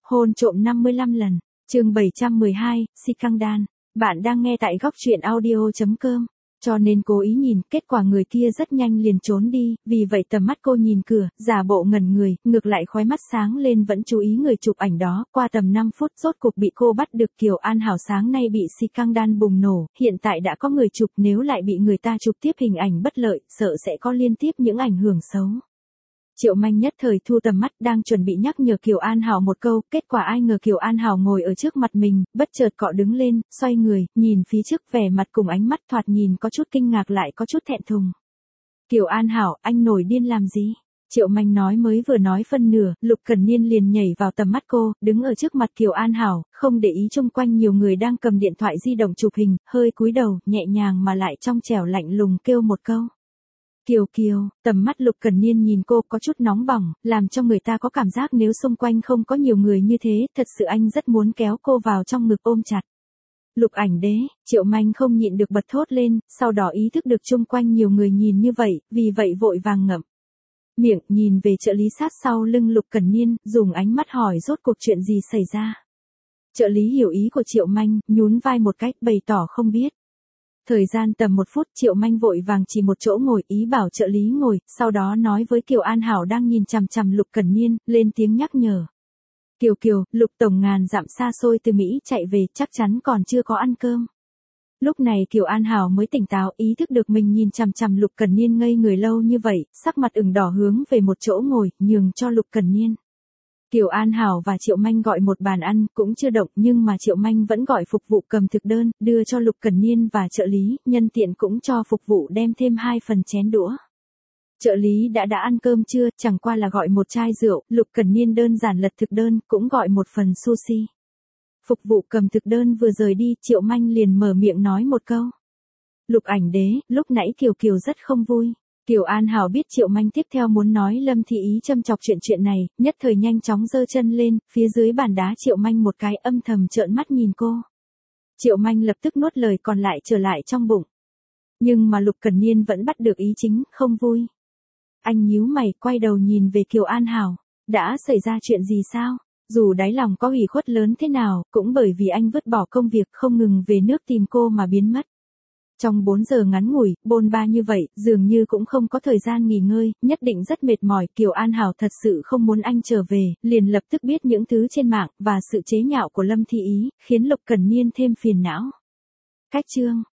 Hôn trộm 55 lần, chương 712, Scandal. Bạn đang nghe tại góc truyện audio.com. Cho nên cố ý nhìn, kết quả người kia rất nhanh liền trốn đi, vì vậy tầm mắt cô nhìn cửa, giả bộ ngẩn người, ngược lại khóe mắt sáng lên vẫn chú ý người chụp ảnh đó. Qua tầm 5 phút rốt cuộc bị cô bắt được. Kiều An Hảo sáng nay bị Scandal bùng nổ, hiện tại đã có người chụp, nếu lại bị người ta chụp tiếp hình ảnh bất lợi, sợ sẽ có liên tiếp những ảnh hưởng xấu. Triệu Manh nhất thời thu tầm mắt, đang chuẩn bị nhắc nhở Kiều An Hảo một câu, kết quả ai ngờ Kiều An Hảo ngồi ở trước mặt mình, bất chợt cọ đứng lên, xoay người, nhìn phía trước, vẻ mặt cùng ánh mắt thoạt nhìn có chút kinh ngạc lại có chút thẹn thùng. Kiều An Hảo, anh nổi điên làm gì? Triệu Manh nói mới vừa nói phân nửa, Lục Cẩn Niên liền nhảy vào tầm mắt cô, đứng ở trước mặt Kiều An Hảo, không để ý xung quanh nhiều người đang cầm điện thoại di động chụp hình, hơi cúi đầu, nhẹ nhàng mà lại trong trẻo lạnh lùng kêu một câu. Kiều Kiều, tầm mắt Lục Cẩn Niên nhìn cô có chút nóng bỏng, làm cho người ta có cảm giác nếu xung quanh không có nhiều người như thế, thật sự anh rất muốn kéo cô vào trong ngực ôm chặt. Lục Ảnh Đế, Triệu Manh không nhịn được bật thốt lên, sau đó ý thức được xung quanh nhiều người nhìn như vậy, vì vậy vội vàng ngậm miệng, nhìn về trợ lý sát sau lưng Lục Cẩn Niên, dùng ánh mắt hỏi rốt cuộc chuyện gì xảy ra. Trợ lý hiểu ý của Triệu Manh, nhún vai một cách bày tỏ không biết. Thời gian tầm 1 phút, Triệu Manh vội vàng chỉ một chỗ ngồi, ý bảo trợ lý ngồi, sau đó nói với Kiều An Hảo đang nhìn chằm chằm Lục Cẩn Niên, lên tiếng nhắc nhở. Kiều Kiều, Lục tổng ngàn dặm xa xôi từ Mỹ chạy về, chắc chắn còn chưa có ăn cơm. Lúc này Kiều An Hảo mới tỉnh táo, ý thức được mình nhìn chằm chằm Lục Cẩn Niên ngây người lâu như vậy, sắc mặt ửng đỏ hướng về một chỗ ngồi, nhường cho Lục Cẩn Niên. Kiều An Hảo và Triệu Manh gọi một bàn ăn, cũng chưa động, nhưng mà Triệu Manh vẫn gọi phục vụ cầm thực đơn, đưa cho Lục Cẩn Niên và trợ lý, nhân tiện cũng cho phục vụ đem thêm 2 phần chén đũa. Trợ lý đã ăn cơm chưa, chẳng qua là gọi một chai rượu, Lục Cẩn Niên đơn giản lật thực đơn, cũng gọi một phần sushi. Phục vụ cầm thực đơn vừa rời đi, Triệu Manh liền mở miệng nói một câu. Lục Ảnh Đế, lúc nãy Kiều Kiều rất không vui. Kiều An Hảo biết Triệu Manh tiếp theo muốn nói Lâm Thị Ý châm chọc chuyện này, nhất thời nhanh chóng giơ chân lên, phía dưới bàn đá Triệu Manh một cái, âm thầm trợn mắt nhìn cô. Triệu Manh lập tức nuốt lời còn lại trở lại trong bụng. Nhưng mà Lục Cẩn Niên vẫn bắt được ý chính, không vui. Anh nhíu mày, quay đầu nhìn về Kiều An Hảo. Đã xảy ra chuyện gì sao? Dù đáy lòng có ủy khuất lớn thế nào, cũng bởi vì anh vứt bỏ công việc không ngừng về nước tìm cô mà biến mất. Trong 4 giờ ngắn ngủi, bôn ba như vậy, dường như cũng không có thời gian nghỉ ngơi, nhất định rất mệt mỏi. Kiều An Hảo thật sự không muốn anh trở về, liền lập tức biết những thứ trên mạng, và sự chế nhạo của Lâm Thị Ý, khiến Lục Cẩn Niên thêm phiền não. Cách chương.